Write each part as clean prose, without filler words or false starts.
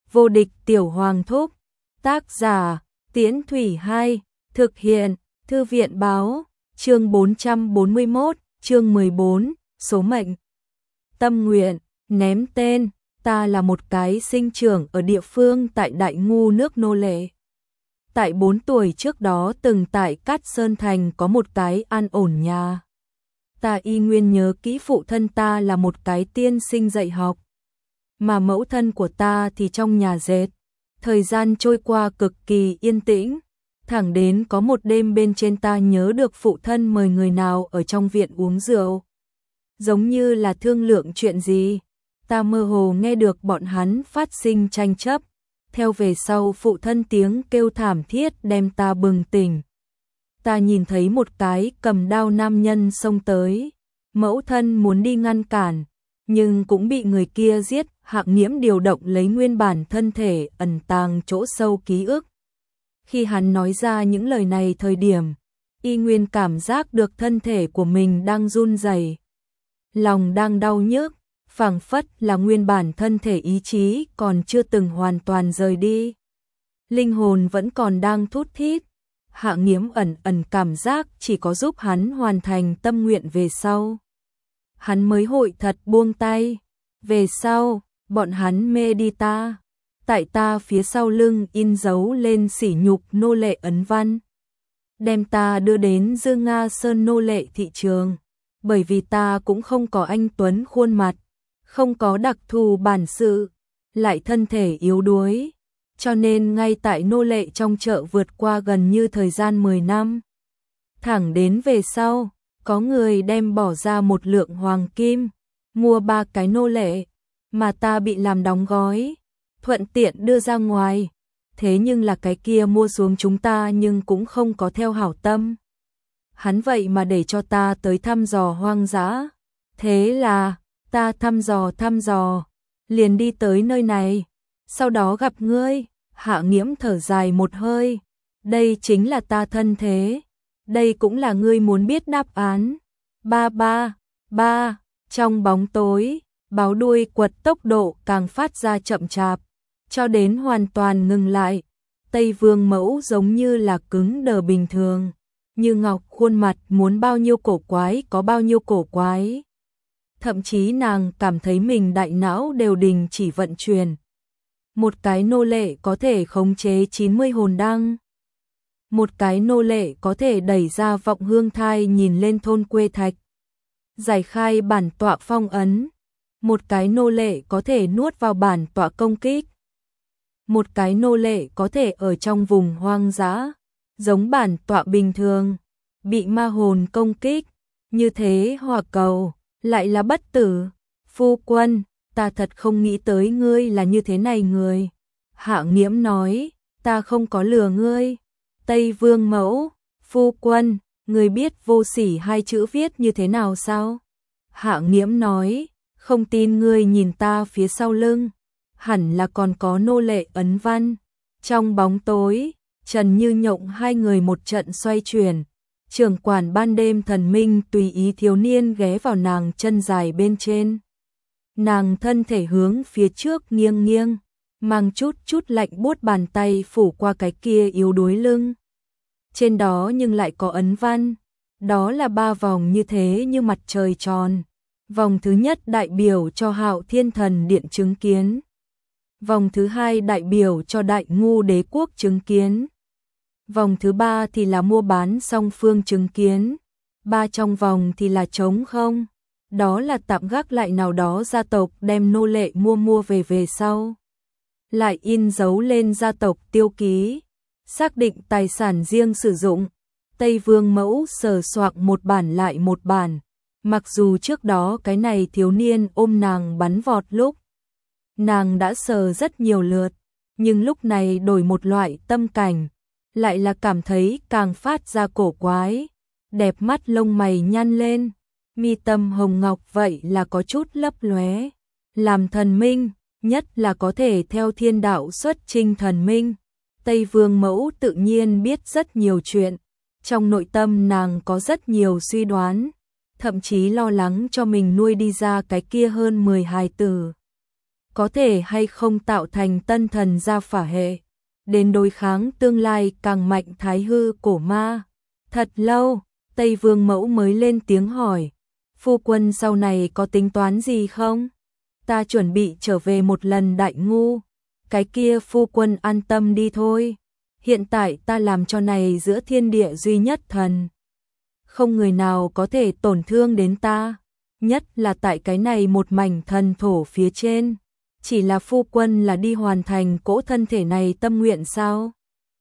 Vô địch tiểu hoàng thúc. Tác giả Tiễn Thủy 2. Thực hiện Thư viện báo. Chương 441, chương 14, số mệnh. Tâm nguyện, ném tên. Ta là một cái sinh trưởng ở địa phương tại Đại Ngu nước nô lệ. Tại 4 tuổi trước đó từng tại Cát Sơn Thành có một cái an ổn nhà. Ta y nguyên nhớ kỹ phụ thân ta là một cái tiên sinh dạy học. Mà mẫu thân của ta thì trong nhà dệt. Thời gian trôi qua cực kỳ yên tĩnh. Thẳng đến có một đêm bên trên ta nhớ được phụ thân mời người nào ở trong viện uống rượu. Giống như là thương lượng chuyện gì. Ta mơ hồ nghe được bọn hắn phát sinh tranh chấp. Theo về sau phụ thân tiếng kêu thảm thiết đem ta bừng tỉnh. Ta nhìn thấy một cái cầm đao nam nhân xông tới. Mẫu thân muốn đi ngăn cản, nhưng cũng bị người kia giết. Hạng Nghiễm điều động lấy nguyên bản thân thể ẩn tàng chỗ sâu ký ức. Khi hắn nói ra những lời này thời điểm, y nguyên cảm giác được thân thể của mình đang run rẩy, lòng đang đau nhức, phảng phất là nguyên bản thân thể ý chí còn chưa từng hoàn toàn rời đi. Linh hồn vẫn còn đang thút thít. Hạng Nghiễm ẩn ẩn cảm giác chỉ có giúp hắn hoàn thành tâm nguyện về sau, hắn mới hội thật buông tay. Về sau, bọn hắn mê đi ta. Tại ta phía sau lưng in dấu lên sỉ nhục nô lệ ấn văn. Đem ta đưa đến Dương Nga Sơn nô lệ thị trường. Bởi vì ta cũng không có anh tuấn khuôn mặt, không có đặc thù bản sự, lại thân thể yếu đuối. Cho nên ngay tại nô lệ trong chợ vượt qua gần như thời gian 10 năm. Thẳng đến về sau, có người đem bỏ ra 1 lượng hoàng kim, mua 3 cái nô lệ, mà ta bị làm đóng gói, thuận tiện đưa ra ngoài. Thế nhưng là cái kia mua xuống chúng ta nhưng cũng không có theo hảo tâm. Hắn vậy mà để cho ta tới thăm dò hoang dã. Thế là, ta thăm dò, liền đi tới nơi này. Sau đó gặp ngươi. Hạng Nghiễm thở dài một hơi. Đây chính là ta thân thế. Đây cũng là ngươi muốn biết đáp án. Ba. Trong bóng tối, báo đuôi quật tốc độ càng phát ra chậm chạp, cho đến hoàn toàn ngừng lại. Tây Vương Mẫu giống như là cứng đờ bình thường, như ngọc khuôn mặt muốn bao nhiêu cổ quái có bao nhiêu cổ quái. Thậm chí nàng cảm thấy mình đại não đều đình chỉ vận chuyển. Một cái nô lệ có thể khống chế 90 hồn đăng. Một cái nô lệ có thể đẩy ra vọng hương thai nhìn lên thôn quê thạch, giải khai bản tọa phong ấn. Một cái nô lệ có thể nuốt vào bản tọa công kích. Một cái nô lệ có thể ở trong vùng hoang dã, giống bản tọa bình thường, bị ma hồn công kích. Như thế hỏa cầu, lại là bất tử. Phu quân, ta thật không nghĩ tới ngươi là như thế này người. Hạng Nghiễm nói, ta không có lừa ngươi. Tây Vương Mẫu, phu quân, ngươi biết vô sỉ 2 chữ viết như thế nào sao? Hạng Nghiễm nói, không tin ngươi nhìn ta phía sau lưng, hẳn là còn có nô lệ ấn văn. Trong bóng tối, Trần Như Nhộng hai người một trận xoay chuyển. Trưởng quản ban đêm thần minh tùy ý thiếu niên ghé vào nàng chân dài bên trên. Nàng thân thể hướng phía trước nghiêng nghiêng, mang chút lạnh buốt bàn tay phủ qua cái kia yếu đuối lưng. Trên đó nhưng lại có ấn văn, đó là 3 vòng như thế như mặt trời tròn. Vòng thứ nhất đại biểu cho Hạo Thiên Thần Điện chứng kiến. Vòng thứ 2 đại biểu cho Đại Ngu Đế quốc chứng kiến. Vòng thứ 3 thì là mua bán song phương chứng kiến. 3 trong vòng thì là trống không. Đó là tạm gác lại nào đó gia tộc đem nô lệ mua về sau. Lại in dấu lên gia tộc tiêu ký, xác định tài sản riêng sử dụng. Tây Vương Mẫu sờ soạng một bản lại một bản. Mặc dù trước đó cái này thiếu niên ôm nàng bắn vọt lúc, nàng đã sờ rất nhiều lượt, nhưng lúc này đổi một loại tâm cảnh, lại là cảm thấy càng phát ra cổ quái. Đẹp mắt lông mày nhăn lên, mi tâm hồng ngọc vậy là có chút lấp lóe. Làm thần minh, nhất là có thể theo thiên đạo xuất chinh thần minh, Tây Vương Mẫu tự nhiên biết rất nhiều chuyện. Trong nội tâm nàng có rất nhiều suy đoán, thậm chí lo lắng cho mình nuôi đi ra cái kia hơn 10 hài tử. có thể hay không tạo thành tân thần gia phả hệ, đến đối kháng tương lai càng mạnh thái hư cổ ma. Thật lâu, Tây Vương Mẫu mới lên tiếng hỏi, phu quân sau này có tính toán gì không? Ta chuẩn bị trở về một lần Đại Ngu, cái kia phu quân an tâm đi thôi. Hiện tại ta làm cho này giữa thiên địa duy nhất thần, không người nào có thể tổn thương đến ta, nhất là tại cái này một mảnh thần thổ phía trên. Chỉ là phu quân là đi hoàn thành cỗ thân thể này tâm nguyện sao?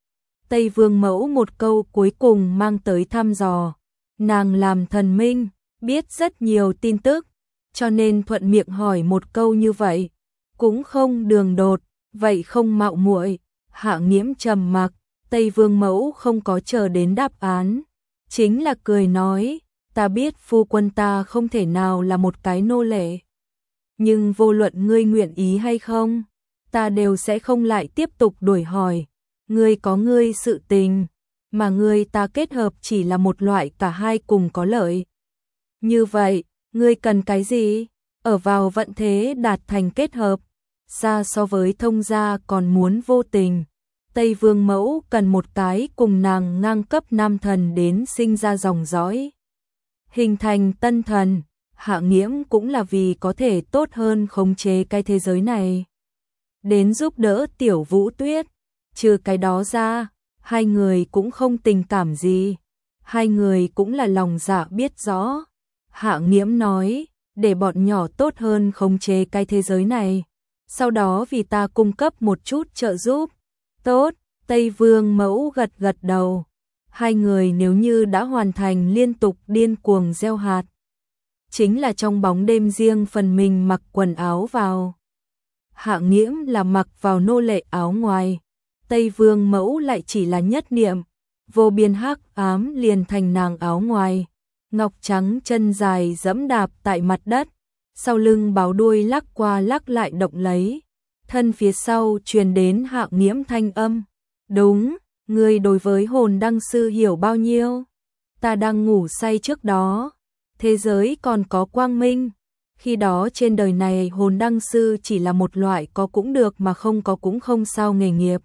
Tây Vương Mẫu một câu cuối cùng mang tới thăm dò. Nàng làm thần minh, biết rất nhiều tin tức, cho nên thuận miệng hỏi một câu như vậy, cũng không đường đột, vậy không mạo muội. Hạ Nghiễm trầm mặc, Tây Vương Mẫu không có chờ đến đáp án, chính là cười nói, ta biết phu quân ta không thể nào là một cái nô lệ, nhưng vô luận ngươi nguyện ý hay không, ta đều sẽ không lại tiếp tục đuổi hỏi. Ngươi có ngươi sự tình, mà ngươi ta kết hợp chỉ là một loại cả hai cùng có lợi. Như vậy, ngươi cần cái gì? Ở vào vận thế đạt thành kết hợp, xa so với thông gia còn muốn vô tình. Tây Vương Mẫu cần một cái cùng nàng ngang cấp nam thần đến sinh ra dòng dõi, hình thành tân thần. Hạ Nghiễm cũng là vì có thể tốt hơn khống chế cái thế giới này, đến giúp đỡ Tiểu Vũ Tuyết. Trừ cái đó ra, hai người cũng không tình cảm gì, hai người cũng là lòng dạ biết rõ. Hạ Nghiễm nói, để bọn nhỏ tốt hơn khống chế cái thế giới này, sau đó vì ta cung cấp một chút trợ giúp. Tốt, Tây Vương Mẫu gật gật đầu. Hai người nếu như đã hoàn thành liên tục điên cuồng gieo hạt, chính là trong bóng đêm riêng phần mình mặc quần áo vào. Hạ Nghiễm là mặc vào nô lệ áo ngoài, Tây Vương Mẫu lại chỉ là nhất niệm, vô biên hắc ám liền thành nàng áo ngoài. Ngọc trắng chân dài dẫm đạp tại mặt đất, sau lưng báo đuôi lắc qua lắc lại động lấy. Thân phía sau truyền đến Hạ Nghiễm thanh âm, đúng, ngươi đối với hồn đăng sư hiểu bao nhiêu? Ta đang ngủ say trước đó, thế giới còn có quang minh. Khi đó trên đời này hồn đăng sư chỉ là một loại có cũng được mà không có cũng không sao nghề nghiệp.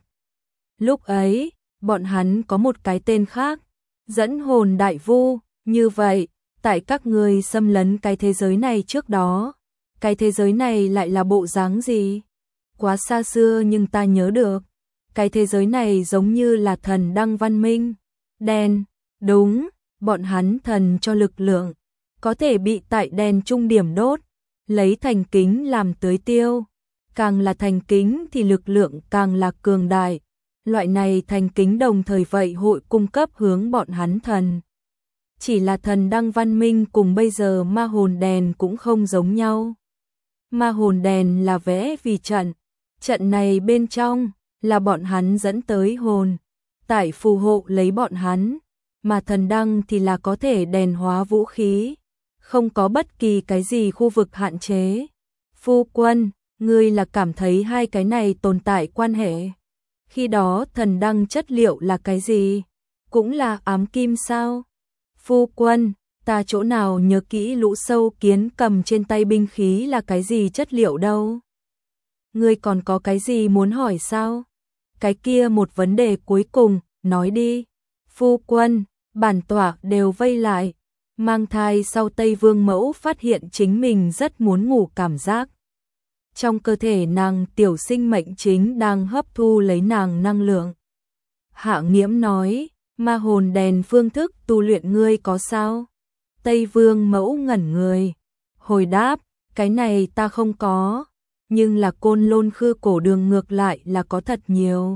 Lúc ấy, bọn hắn có một cái tên khác, dẫn hồn đại vu. Như vậy, tại các ngươi xâm lấn cái thế giới này trước đó, cái thế giới này lại là bộ dáng gì? Quá xa xưa nhưng ta nhớ được, cái thế giới này giống như là thần đăng văn minh. Đèn, đúng, bọn hắn thần cho lực lượng, có thể bị tại đèn trung điểm đốt, lấy thành kính làm tưới tiêu. Càng là thành kính thì lực lượng càng là cường đại. Loại này thành kính đồng thời vậy hội cung cấp hướng bọn hắn thần. Chỉ là thần đăng văn minh cùng bây giờ ma hồn đèn cũng không giống nhau. Ma hồn đèn là vẽ vì trận, trận này bên trong là bọn hắn dẫn tới hồn, tại phù hộ lấy bọn hắn, mà thần đăng thì là có thể đèn hóa vũ khí, không có bất kỳ cái gì khu vực hạn chế. Phu quân, ngươi là cảm thấy hai cái này tồn tại quan hệ? Khi đó thần đăng chất liệu là cái gì? Cũng là ám kim sao? Phu quân, ta chỗ nào nhớ kỹ lũ sâu kiến cầm trên tay binh khí là cái gì chất liệu đâu? Ngươi còn có cái gì muốn hỏi sao? Cái kia một vấn đề cuối cùng, nói đi. Phu quân, bản tọa đều vây lại. Mang thai sau Tây Vương Mẫu phát hiện chính mình rất muốn ngủ cảm giác. Trong cơ thể nàng tiểu sinh mệnh chính đang hấp thu lấy nàng năng lượng. Hạ Nghiễm nói, ma hồn đèn phương thức tu luyện ngươi có sao? Tây Vương Mẫu ngẩn người, hồi đáp, cái này ta không có, nhưng là Côn Lôn Khư cổ đường ngược lại là có thật nhiều.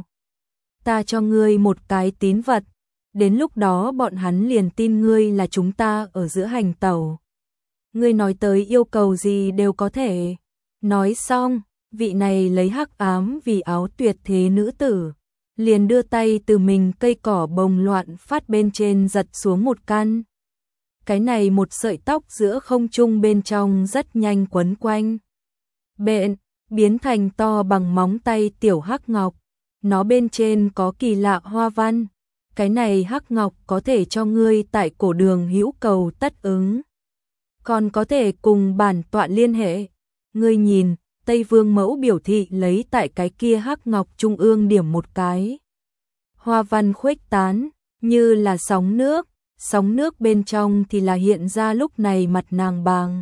Ta cho ngươi một cái tín vật, đến lúc đó bọn hắn liền tin ngươi là chúng ta ở giữa hành tẩu. Ngươi nói tới yêu cầu gì đều có thể. Nói xong, vị này lấy hắc ám vì áo tuyệt thế nữ tử, liền đưa tay từ mình cây cỏ bồng loạn phát bên trên giật xuống một căn. Cái này một sợi tóc giữa không trung bên trong rất nhanh quấn quanh. Bện, biến thành to bằng móng tay tiểu hắc ngọc. Nó bên trên có kỳ lạ hoa văn. Cái này hắc ngọc có thể cho ngươi tại cổ đường hữu cầu tất ứng. Còn có thể cùng bản tọa liên hệ. Ngươi nhìn, Tây Vương Mẫu biểu thị lấy tại cái kia hắc ngọc trung ương điểm một cái. Hoa văn khuếch tán, như là sóng nước bên trong thì là hiện ra lúc này mặt nàng bàng.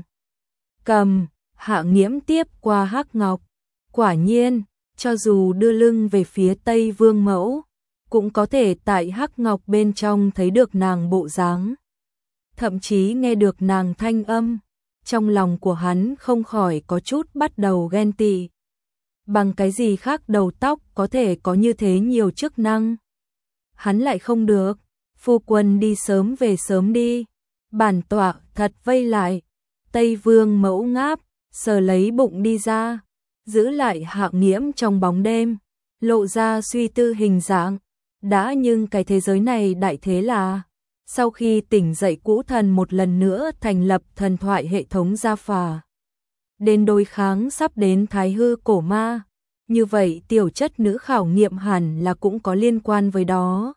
Cầm, Hạ Nghiễm tiếp qua hắc ngọc. Quả nhiên, cho dù đưa lưng về phía Tây Vương Mẫu, cũng có thể tại hắc ngọc bên trong thấy được nàng bộ dáng. Thậm chí nghe được nàng thanh âm, trong lòng của hắn không khỏi có chút bắt đầu ghen tị. Bằng cái gì khác đầu tóc có thể có như thế nhiều chức năng? Hắn lại không được, phu quân đi sớm về sớm đi, bản tọa thật vây lại. Tây Vương Mẫu ngáp, sờ lấy bụng đi ra, giữ lại Hạ Nghiễm trong bóng đêm, lộ ra suy tư hình dạng. Đã nhưng cái thế giới này đại thế là, sau khi tỉnh dậy cũ thần một lần nữa thành lập thần thoại hệ thống gia phả. Đến đối kháng sắp đến thái hư cổ ma, như vậy tiểu chất nữ khảo nghiệm hẳn là cũng có liên quan với đó.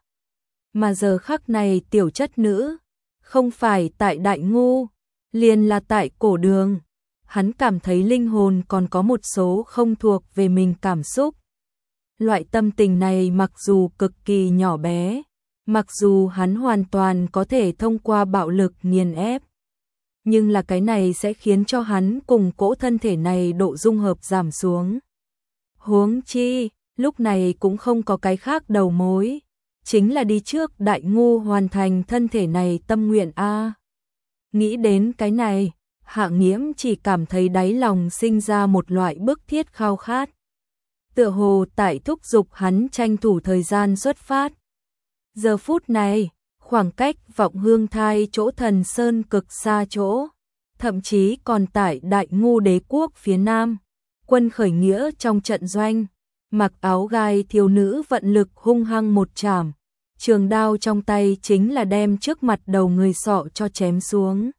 Mà giờ khắc này tiểu chất nữ, không phải tại Đại Ngu, liền là tại cổ đường. Hắn cảm thấy linh hồn còn có một số không thuộc về mình cảm xúc. Loại tâm tình này mặc dù cực kỳ nhỏ bé, mặc dù hắn hoàn toàn có thể thông qua bạo lực nghiền ép, nhưng là cái này sẽ khiến cho hắn cùng cỗ thân thể này độ dung hợp giảm xuống. Huống chi, lúc này cũng không có cái khác đầu mối, chính là đi trước Đại Ngu hoàn thành thân thể này tâm nguyện a. Nghĩ đến cái này, Hạ Nghiễm chỉ cảm thấy đáy lòng sinh ra một loại bức thiết khao khát. Tựa hồ tại thúc giục hắn tranh thủ thời gian xuất phát. Giờ phút này, khoảng cách Vọng Hương Thai chỗ Thần Sơn cực xa chỗ, thậm chí còn tại Đại Ngu đế quốc phía nam, quân khởi nghĩa trong trận doanh, mặc áo gai thiếu nữ vận lực hung hăng một chảm, trường đao trong tay chính là đem trước mặt đầu người sọ cho chém xuống.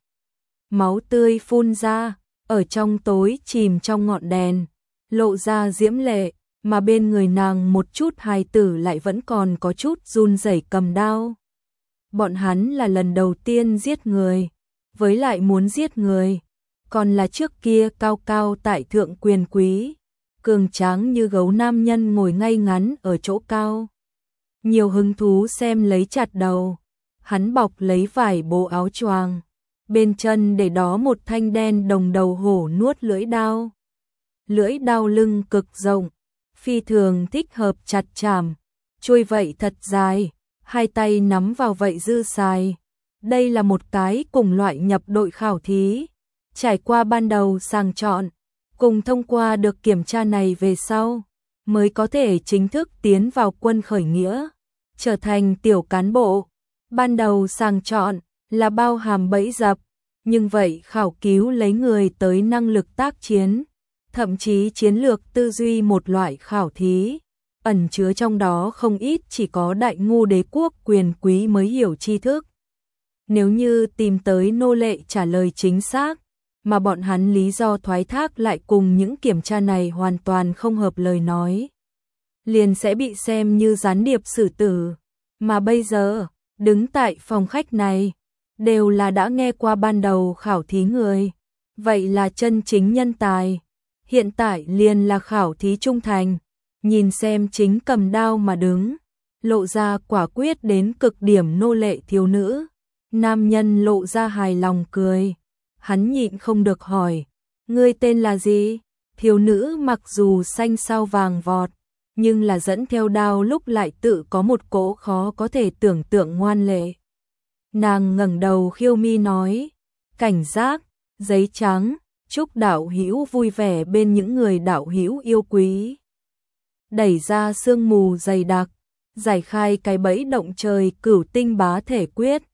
Máu tươi phun ra, ở trong tối chìm trong ngọn đèn, lộ ra diễm lệ, mà bên người nàng một chút hài tử lại vẫn còn có chút run rẩy cầm đao. Bọn hắn là lần đầu tiên giết người, với lại muốn giết người, còn là trước kia cao cao tại thượng quyền quý, cường tráng như gấu nam nhân ngồi ngay ngắn ở chỗ cao. Nhiều hứng thú xem lấy chặt đầu, hắn bọc lấy vải bố áo choàng, bên chân để đó một thanh đen đồng đầu hổ nuốt lưỡi đao. Lưỡi đao lưng cực rộng, phi thường thích hợp chặt chảm, chuôi vậy thật dài, hai tay nắm vào vậy dư xài. Đây là một cái cùng loại nhập đội khảo thí, trải qua ban đầu sàng chọn, cùng thông qua được kiểm tra này về sau, mới có thể chính thức tiến vào quân khởi nghĩa, trở thành tiểu cán bộ. Ban đầu sàng chọn là bao hàm bẫy dập, nhưng vậy khảo cứu lấy người tới năng lực tác chiến, thậm chí chiến lược tư duy một loại khảo thí, ẩn chứa trong đó không ít chỉ có Đại Ngu đế quốc quyền quý mới hiểu tri thức. Nếu như tìm tới nô lệ trả lời chính xác, mà bọn hắn lý do thoái thác lại cùng những kiểm tra này hoàn toàn không hợp lời nói, liền sẽ bị xem như gián điệp xử tử. Mà bây giờ, đứng tại phòng khách này, đều là đã nghe qua ban đầu khảo thí người, vậy là chân chính nhân tài. Hiện tại liền là khảo thí trung thành, nhìn xem chính cầm đao mà đứng, lộ ra quả quyết đến cực điểm nô lệ thiếu nữ. Nam nhân lộ ra hài lòng cười, hắn nhịn không được hỏi, ngươi tên là gì? Thiếu nữ mặc dù xanh sao vàng vọt, nhưng là dẫn theo đao lúc lại tự có một cỗ khó có thể tưởng tượng ngoan lệ. Nàng ngẩng đầu khiêu mi nói, cảnh giác, giấy trắng, chúc đạo hữu vui vẻ bên những người đạo hữu yêu quý. Đẩy ra sương mù dày đặc, giải khai cái bẫy động trời cửu tinh bá thể quyết,